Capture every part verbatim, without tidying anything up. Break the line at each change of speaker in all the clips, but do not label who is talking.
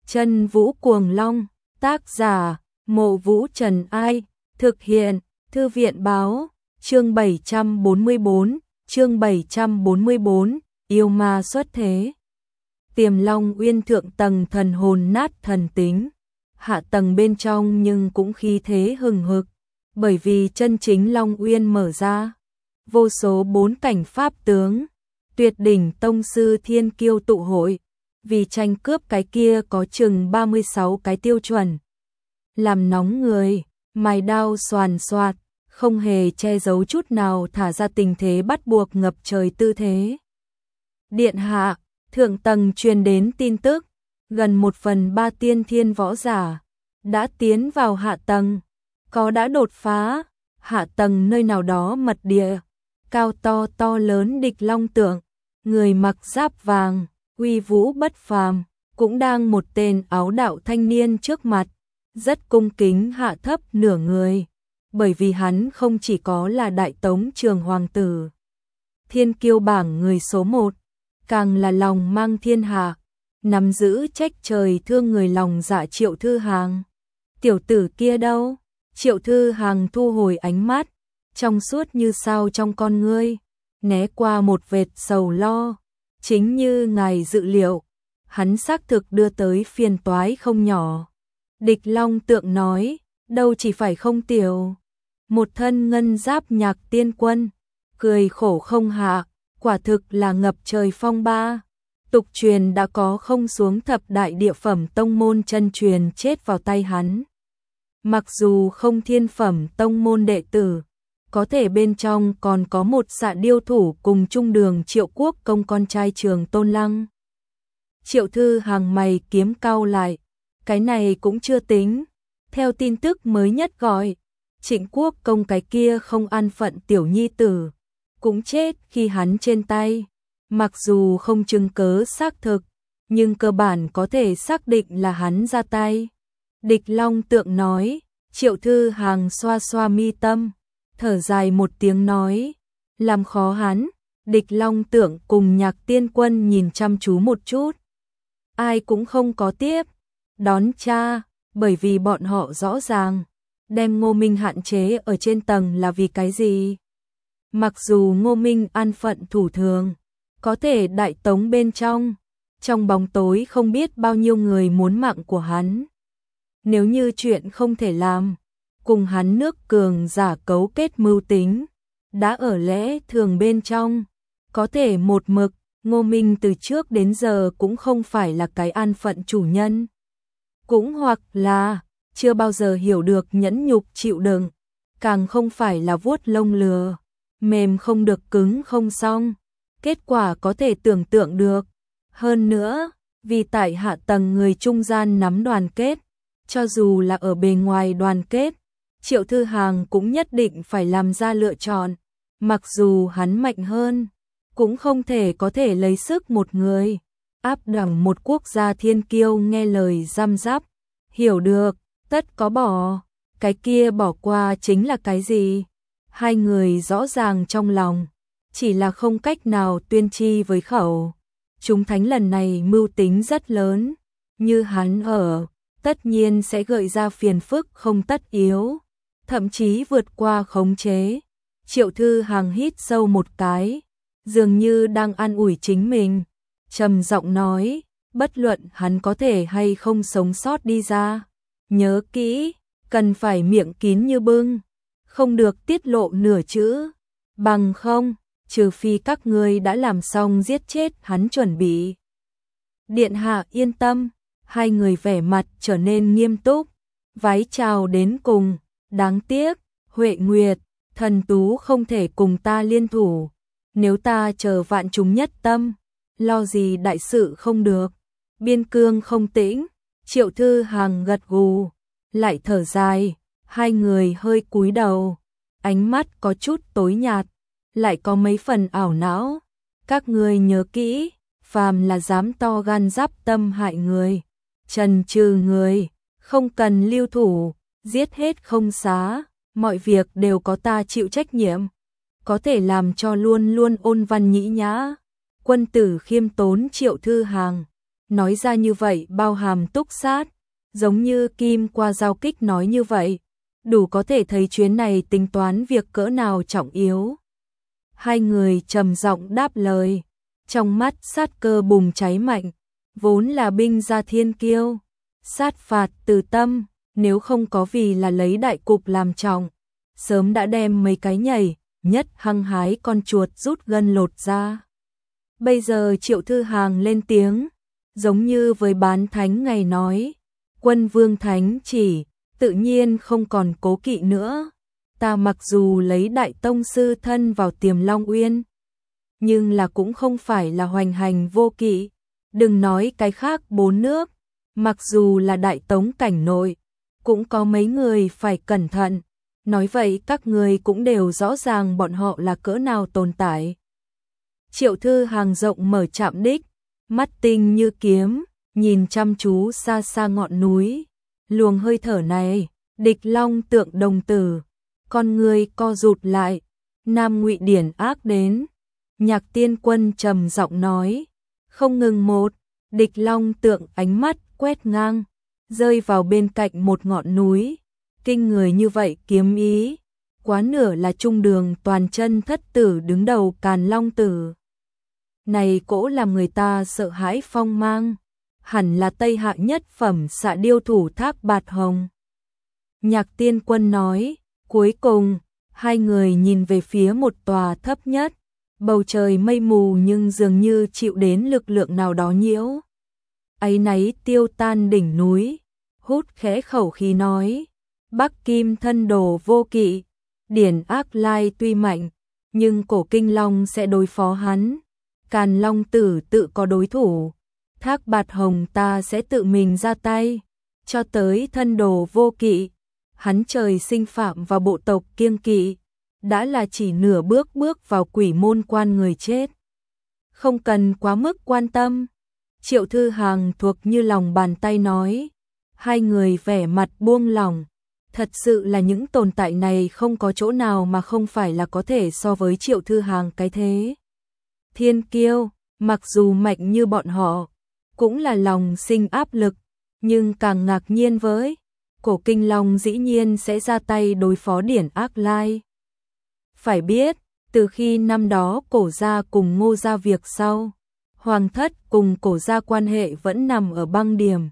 Chân Vũ Cuồng Long, tác giả, Mộ Vũ Trần Ai, thực hiện, Thư viện Báo, chương bảy trăm bốn mươi bốn, chương bảy trăm bốn mươi bốn, yêu ma xuất thế. Tiềm Long Uyên thượng tầng thần hồn nát thần tính, hạ tầng bên trong nhưng cũng khí thế hừng hực, bởi vì chân chính Long Uyên mở ra, vô số bốn cảnh pháp tướng, tuyệt đỉnh tông sư thiên kiêu tụ hội, vì tranh cướp cái kia có chừng ba mươi sáu cái tiêu chuẩn. Làm nóng người, mài đao xoàn xoạt, không hề che giấu chút nào thả ra tình thế bắt buộc ngập trời tư thế. Điện hạ, thượng tầng truyền đến tin tức, gần một phần ba tiên thiên võ giả đã tiến vào hạ tầng, có đã đột phá, hạ tầng nơi nào đó mật địa, cao to to lớn địch long tượng, người mặc giáp vàng, uy vũ bất phàm, cũng đang một tên áo đạo thanh niên trước mặt, rất cung kính hạ thấp nửa người, bởi vì hắn không chỉ có là đại tống trường hoàng tử, thiên kiêu bảng người số một, càng là lòng mang thiên hạ, nắm giữ trách trời thương người lòng dạ Triệu Thư Hàng. Tiểu tử kia đâu? Triệu Thư Hàng thu hồi ánh mắt, trong suốt như sao trong con ngươi, né qua một vệt sầu lo, chính như ngài dự liệu, hắn xác thực đưa tới phiền toái không nhỏ. Địch Long tượng nói, đâu chỉ phải không tiểu, một thân ngân giáp nhạc tiên quân, cười khổ không hạ, quả thực là ngập trời phong ba. Tục truyền đã có không xuống thập đại địa phẩm tông môn chân truyền chết vào tay hắn. Mặc dù không thiên phẩm tông môn đệ tử, có thể bên trong còn có một xạ điêu thủ cùng chung đường Triệu Quốc công con trai Trường Tôn Lăng. Triệu Thư Hàng mày kiếm cau lại, cái này cũng chưa tính. Theo tin tức mới nhất gọi, Trịnh Quốc công cái kia không an phận tiểu nhi tử, cũng chết khi hắn trên tay. Mặc dù không chứng cớ xác thực, nhưng cơ bản có thể xác định là hắn ra tay. Địch Long tượng nói, Triệu Thư Hàng xoa xoa mi tâm, thở dài một tiếng nói, làm khó hắn. Địch Long tượng cùng nhạc tiên quân nhìn chăm chú một chút, ai cũng không có tiếp đón cha, bởi vì bọn họ rõ ràng đem Ngô Minh hạn chế ở trên tầng là vì cái gì. Mặc dù Ngô Minh an phận thủ thường, có thể đại tống bên trong, trong bóng tối không biết bao nhiêu người muốn mạng của hắn. Nếu như chuyện không thể làm, cùng hắn nước cường giả cấu kết mưu tính, đã ở lẽ thường bên trong, có thể một mực, Ngô Minh từ trước đến giờ cũng không phải là cái an phận chủ nhân. Cũng hoặc là, chưa bao giờ hiểu được nhẫn nhục chịu đựng, càng không phải là vuốt lông lừa, mềm không được cứng không xong. Kết quả có thể tưởng tượng được. Hơn nữa, vì tại hạ tầng người trung gian nắm đoàn kết, cho dù là ở bề ngoài đoàn kết, Triệu Thư Hàng cũng nhất định phải làm ra lựa chọn. Mặc dù hắn mạnh hơn, cũng không thể có thể lấy sức một người áp đảo một quốc gia thiên kiêu nghe lời răm rắp. Hiểu được, tất có bỏ, cái kia bỏ qua chính là cái gì? Hai người rõ ràng trong lòng, chỉ là không cách nào tuyên chi với khẩu. Chúng thánh lần này mưu tính rất lớn, như hắn ở, tất nhiên sẽ gợi ra phiền phức không tất yếu, thậm chí vượt qua khống chế. Triệu Thư Hàng hít sâu một cái, dường như đang an ủi chính mình, trầm giọng nói, bất luận hắn có thể hay không sống sót đi ra, nhớ kỹ, cần phải miệng kín như bưng, không được tiết lộ nửa chữ, bằng không, trừ phi các ngươi đã làm xong giết chết hắn chuẩn bị. Điện hạ yên tâm, hai người vẻ mặt trở nên nghiêm túc, vái chào đến cùng, đáng tiếc, Huệ Nguyệt, Thần Tú không thể cùng ta liên thủ, nếu ta chờ vạn chúng nhất tâm, lo gì đại sự không được. Biên cương không tĩnh, Triệu Thư Hàng gật gù, lại thở dài, hai người hơi cúi đầu, ánh mắt có chút tối nhạt, lại có mấy phần ảo não. Các ngươi nhớ kỹ, phàm là dám to gan giáp tâm hại người, trần trừ người, không cần lưu thủ, giết hết không xá, mọi việc đều có ta chịu trách nhiệm, có thể làm cho luôn luôn ôn văn nhĩ nhã, quân tử khiêm tốn Triệu Thư Hàng. nói ra như vậy bao hàm túc sát, giống như kim qua giao kích nói như vậy, đủ có thể thấy chuyến này tính toán việc cỡ nào trọng yếu. Hai người trầm giọng đáp lời, trong mắt sát cơ bùng cháy mạnh, vốn là binh gia thiên kiêu, sát phạt từ tâm, nếu không có vì là lấy đại cục làm trọng, sớm đã đem mấy cái nhảy, nhất hăng hái con chuột rút gân lột ra. Bây giờ Triệu Thư Hàng lên tiếng, giống như với bán thánh ngày nói, quân vương thánh chỉ, tự nhiên không còn cố kỵ nữa. Ta mặc dù lấy đại tông sư thân vào Tiềm Long Uyên, nhưng là cũng không phải là hoành hành vô kỵ. Đừng nói cái khác bốn nước, mặc dù là đại tống cảnh nội, cũng có mấy người phải cẩn thận. Nói vậy các người cũng đều rõ ràng bọn họ là cỡ nào tồn tại. Triệu Thư Hàng rộng mở chạm đích, mắt tinh như kiếm, nhìn chăm chú xa xa ngọn núi. Luồng hơi thở này, địch long tượng đồng tử, con người co rụt lại. Nam Ngụy Điển ác đến. Nhạc Tiên Quân trầm giọng nói, không ngừng một, địch long tượng ánh mắt quét ngang, rơi vào bên cạnh một ngọn núi. Kinh người như vậy kiếm ý, quá nửa là trung đường toàn chân thất tử đứng đầu Càn Long Tử. Này cỗ làm người ta sợ hãi phong mang, hẳn là Tây Hạ nhất phẩm xạ điêu thủ Thác Bạt Hồng. Nhạc Tiên Quân nói, cuối cùng, hai người nhìn về phía một tòa thấp nhất, bầu trời mây mù nhưng dường như chịu đến lực lượng nào đó nhiễu. Áy náy tiêu tan đỉnh núi, hút khẽ khẩu khí nói, Bắc Kim thân đồ vô kỵ, Điển Ác Lai tuy mạnh, nhưng Cổ Kinh Long sẽ đối phó hắn. Càn Long Tử tự có đối thủ, Thác Bạt Hồng ta sẽ tự mình ra tay. Cho tới thân đồ vô kỵ, hắn trời sinh phạm vào bộ tộc kiêng kỵ, đã là chỉ nửa bước bước vào quỷ môn quan người chết. Không cần quá mức quan tâm. Triệu Thư Hàng thuộc như lòng bàn tay nói. Hai người vẻ mặt buông lỏng. Thật sự là những tồn tại này không có chỗ nào mà không phải là có thể so với Triệu Thư Hàng cái thế. Thiên kiêu, mặc dù mạnh như bọn họ, cũng là lòng sinh áp lực, nhưng càng ngạc nhiên với Cổ Kinh Long dĩ nhiên sẽ ra tay đối phó Điển Ác Lai. Phải biết, từ khi năm đó Cổ gia cùng Ngô gia việc sau, Hoàng thất cùng Cổ gia quan hệ vẫn nằm ở băng điểm.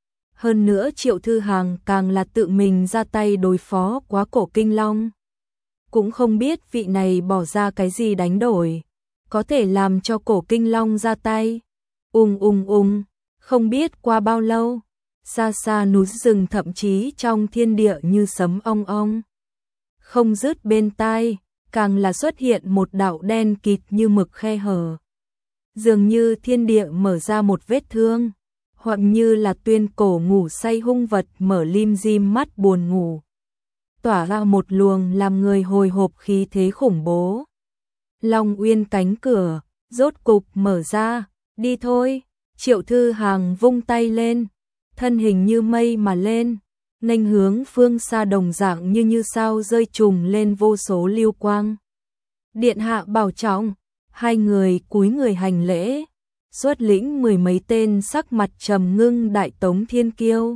Hơn nữa Triệu Thư Hàng càng là tự mình ra tay đối phó quá Cổ Kinh Long. Cũng không biết vị này bỏ ra cái gì đánh đổi, có thể làm cho Cổ Kinh Long ra tay. Ung ung ung, không biết qua bao lâu, xa xa núi rừng thậm chí trong thiên địa như sấm ong ong. Không dứt bên tai, càng là xuất hiện một đạo đen kịt như mực khe hở. Dường như thiên địa mở ra một vết thương, hoặc như là tuyên cổ ngủ say hung vật mở lim dim mắt buồn ngủ. Tỏa ra một luồng làm người hồi hộp khí thế khủng bố. Long Uyên cánh cửa, rốt cục mở ra, đi thôi. Triệu Thư Hàng vung tay lên, thân hình như mây mà lên, nghênh hướng phương xa đồng dạng như như sao rơi trùng lên vô số lưu quang. Điện hạ bảo trọng, hai người cúi người hành lễ, xuất lĩnh mười mấy tên sắc mặt trầm ngưng đại tống thiên kiêu.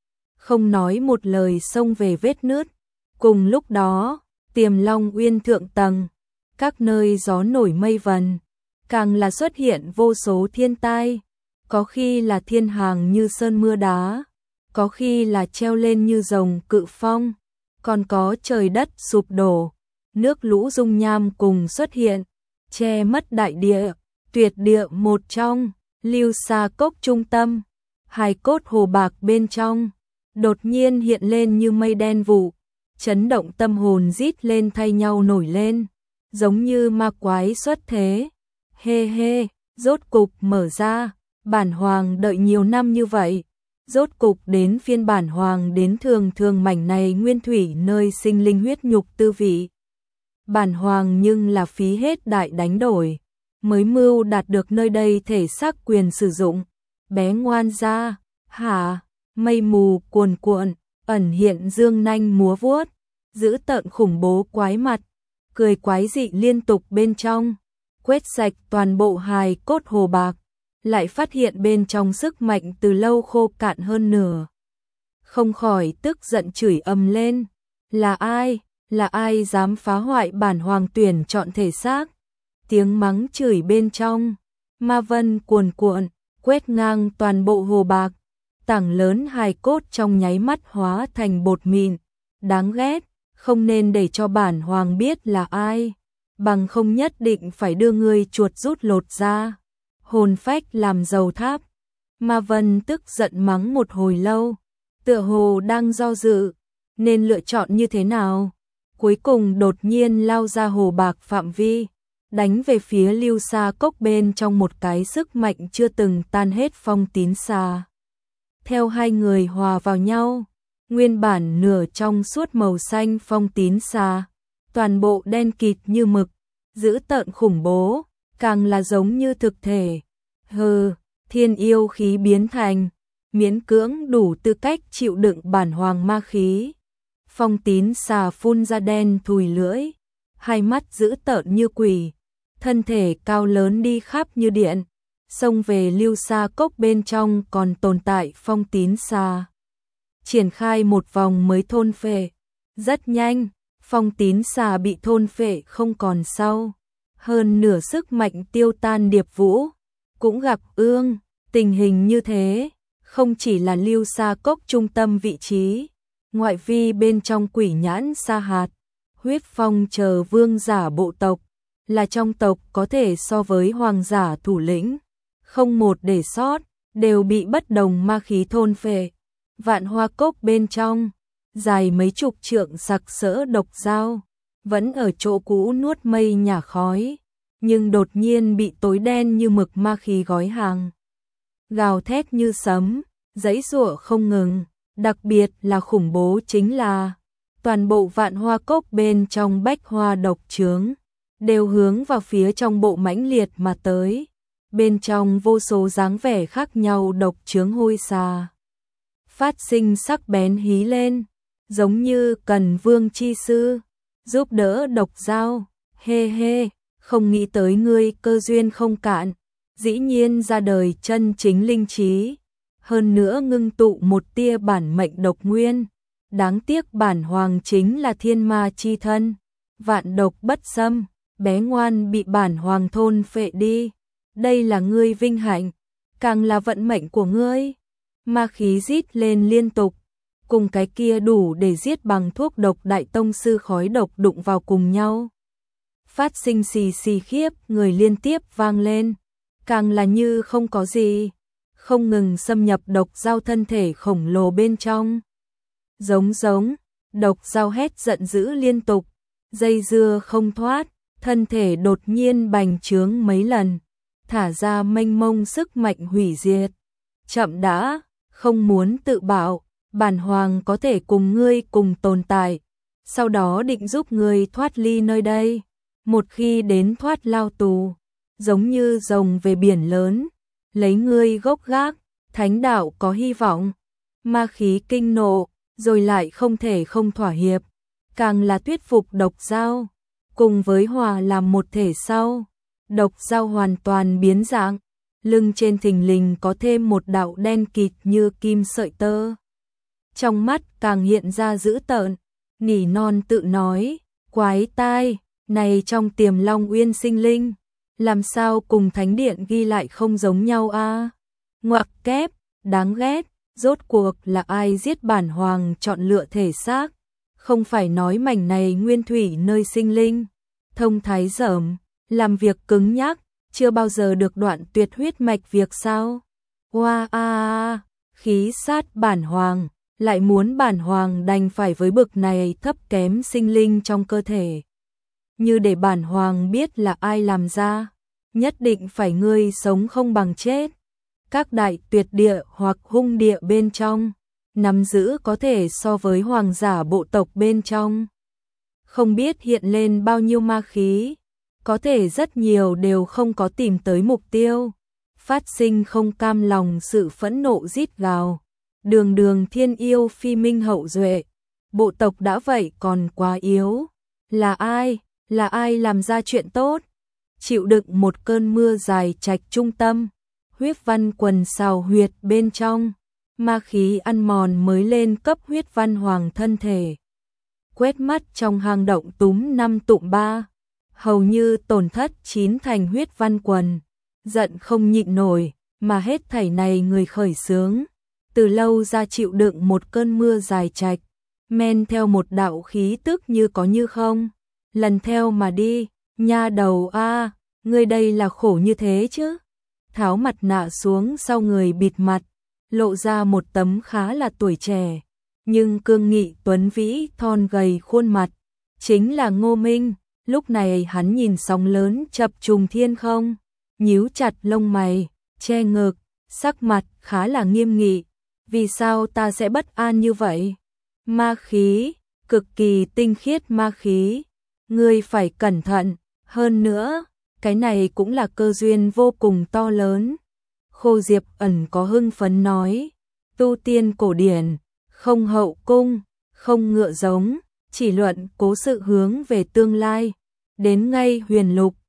Không nói một lời xông về vết nứt. Cùng lúc đó, Tiềm Long Uyên thượng tầng, các nơi gió nổi mây vần, càng là xuất hiện vô số thiên tai. Có khi là thiên hàng như sơn mưa đá, có khi là treo lên như rồng cự phong, còn có trời đất sụp đổ, nước lũ dung nham cùng xuất hiện, che mất đại địa. Tuyệt địa một trong, Lưu Sa Cốc trung tâm, hài cốt hồ bạc bên trong, đột nhiên hiện lên như mây đen vụ, chấn động tâm hồn rít lên thay nhau nổi lên, giống như ma quái xuất thế. Hê hê, rốt cục mở ra. Bản hoàng đợi nhiều năm như vậy, rốt cục đến phiên bản hoàng đến thường thường mảnh này nguyên thủy nơi sinh linh huyết nhục tư vị. Bản hoàng nhưng là phí hết đại đánh đổi, mới mưu đạt được nơi đây thể xác quyền sử dụng. Bé ngoan ra, hả, mây mù cuồn cuộn, ẩn hiện dương nanh múa vuốt, giữ tợn khủng bố quái mặt, cười quái dị liên tục bên trong, quét sạch toàn bộ hài cốt hồ bạc. lại phát hiện bên trong sức mạnh từ lâu khô cạn hơn nửa. Không khỏi tức giận chửi ầm lên, là ai, là ai dám phá hoại bản hoàng tuyển chọn thể xác. Tiếng mắng chửi bên trong, ma vân cuồn cuộn, quét ngang toàn bộ hồ bạc, tảng lớn hài cốt trong nháy mắt hóa thành bột mịn, đáng ghét, không nên để cho bản hoàng biết là ai, bằng không nhất định phải đưa ngươi chuột rút lột ra, hồn phách làm dầu tháp. Ma vân tức giận mắng một hồi lâu, tựa hồ đang do dự, nên lựa chọn như thế nào. Cuối cùng đột nhiên lao ra hồ bạc phạm vi, đánh về phía Lưu Sa Cốc bên trong một cái sức mạnh chưa từng tan hết phong tín xà. Theo hai người hòa vào nhau, nguyên bản nửa trong suốt màu xanh phong tín xà, toàn bộ đen kịt như mực, dữ tợn khủng bố, càng là giống như thực thể. Hừ, thiên yêu khí biến thành, miễn cưỡng đủ tư cách chịu đựng bản hoàng ma khí. Phong tín xà phun ra đen thùi lưỡi, hai mắt dữ tợn như quỷ, thân thể cao lớn đi khắp như điện, xông về Lưu Sa Cốc bên trong còn tồn tại phong tín xà. Triển khai một vòng mới thôn phệ, rất nhanh, phong tín xà bị thôn phệ không còn sau, hơn nửa sức mạnh tiêu tan điệp vũ, cũng gặp ương, tình hình như thế, không chỉ là Lưu Sa Cốc trung tâm vị trí, ngoại vi bên trong Quỷ Nhãn Sa Hạt, Huyết Phong chờ vương giả bộ tộc, là trong tộc có thể so với hoàng giả thủ lĩnh, không một để sót, đều bị bất đồng ma khí thôn phệ. Vạn Hoa Cốc bên trong, dài mấy chục trượng sặc sỡ độc dao, vẫn ở chỗ cũ nuốt mây nhả khói, nhưng đột nhiên bị tối đen như mực ma khí gói hàng. Gào thét như sấm, giãy giụa không ngừng, đặc biệt là khủng bố chính là toàn bộ Vạn Hoa Cốc bên trong bách hoa độc trướng đều hướng vào phía trong bộ mãnh liệt mà tới. Bên trong vô số dáng vẻ khác nhau độc trướng hôi xà, phát sinh sắc bén hí lên, giống như cần vương chi sư giúp đỡ độc dao. Hê hê, không nghĩ tới ngươi cơ duyên không cạn, dĩ nhiên ra đời chân chính linh trí, hơn nữa ngưng tụ một tia bản mệnh độc nguyên. Đáng tiếc bản hoàng chính là thiên ma chi thân, vạn độc bất xâm, bé ngoan bị bản hoàng thôn phệ đi. Đây là ngươi vinh hạnh, càng là vận mệnh của ngươi. Ma khí rít lên liên tục, cùng cái kia đủ để giết bằng thuốc độc đại tông sư khói độc đụng vào cùng nhau. Phát sinh xì xì khiếp người liên tiếp vang lên, càng là như không có gì, không ngừng xâm nhập độc dao thân thể khổng lồ bên trong. Giống giống, độc dao hét giận dữ liên tục, dây dưa không thoát, thân thể đột nhiên bành trướng mấy lần, thả ra mênh mông sức mạnh hủy diệt. Chậm đã, không muốn tự bảo, bản hoàng có thể cùng ngươi cùng tồn tại, sau đó định giúp ngươi thoát ly nơi đây. Một khi đến thoát lao tù, giống như rồng về biển lớn, lấy ngươi gốc gác, thánh đạo có hy vọng. Ma khí kinh nộ, rồi lại không thể không thỏa hiệp, càng là thuyết phục độc dao, cùng với hòa làm một thể sau. Độc dao hoàn toàn biến dạng, lưng trên thình lình có thêm một đạo đen kịt như kim sợi tơ. Trong mắt càng hiện ra dữ tợn, nỉ non tự nói, quái tai, này trong Tiềm Long Uyên sinh linh, làm sao cùng thánh điện ghi lại không giống nhau a? À? Ngoặc kép, đáng ghét, rốt cuộc là ai giết bản hoàng chọn lựa thể xác, không phải nói mảnh này nguyên thủy nơi sinh linh, thông thái dởm, làm việc cứng nhắc, chưa bao giờ được đoạn tuyệt huyết mạch việc sao? Hoa a, khí sát bản hoàng, lại muốn bản hoàng đành phải với bực này thấp kém sinh linh trong cơ thể. Như để bản hoàng biết là ai làm ra, nhất định phải ngươi sống không bằng chết. Các đại tuyệt địa hoặc hung địa bên trong, nắm giữ có thể so với hoàng giả bộ tộc bên trong. Không biết hiện lên bao nhiêu ma khí, có thể rất nhiều đều không có tìm tới mục tiêu, phát sinh không cam lòng sự phẫn nộ rít gào. Đường đường thiên yêu phi minh hậu duệ, bộ tộc đã vậy còn quá yếu. Là ai, là ai làm ra chuyện tốt, chịu đựng một cơn mưa dài trạch trung tâm, huyết văn quần xào huyệt bên trong, ma khí ăn mòn mới lên cấp huyết văn hoàng thân thể. Quét mắt trong hang động túm năm tụm ba, hầu như tổn thất chín thành huyết văn quần, giận không nhịn nổi, mà hết thảy này người khởi xướng, từ lâu ra chịu đựng một cơn mưa dài trạch, men theo một đạo khí tức như có như không, lần theo mà đi, nha đầu a, ngươi đây là khổ như thế chứ? Tháo mặt nạ xuống sau người bịt mặt, lộ ra một tấm khá là tuổi trẻ, nhưng cương nghị tuấn vĩ thon gầy khuôn mặt, chính là Ngô Minh. Lúc này hắn nhìn sóng lớn chập trùng thiên không, nhíu chặt lông mày, che ngực, sắc mặt khá là nghiêm nghị. Vì sao ta sẽ bất an như vậy? Ma khí, cực kỳ tinh khiết ma khí, ngươi phải cẩn thận, hơn nữa, cái này cũng là cơ duyên vô cùng to lớn. Khô Diệp ẩn có hưng phấn nói, tu tiên cổ điển, không hậu cung, không ngựa giống, chỉ luận cố sự hướng về tương lai. Đến ngay huyền lục,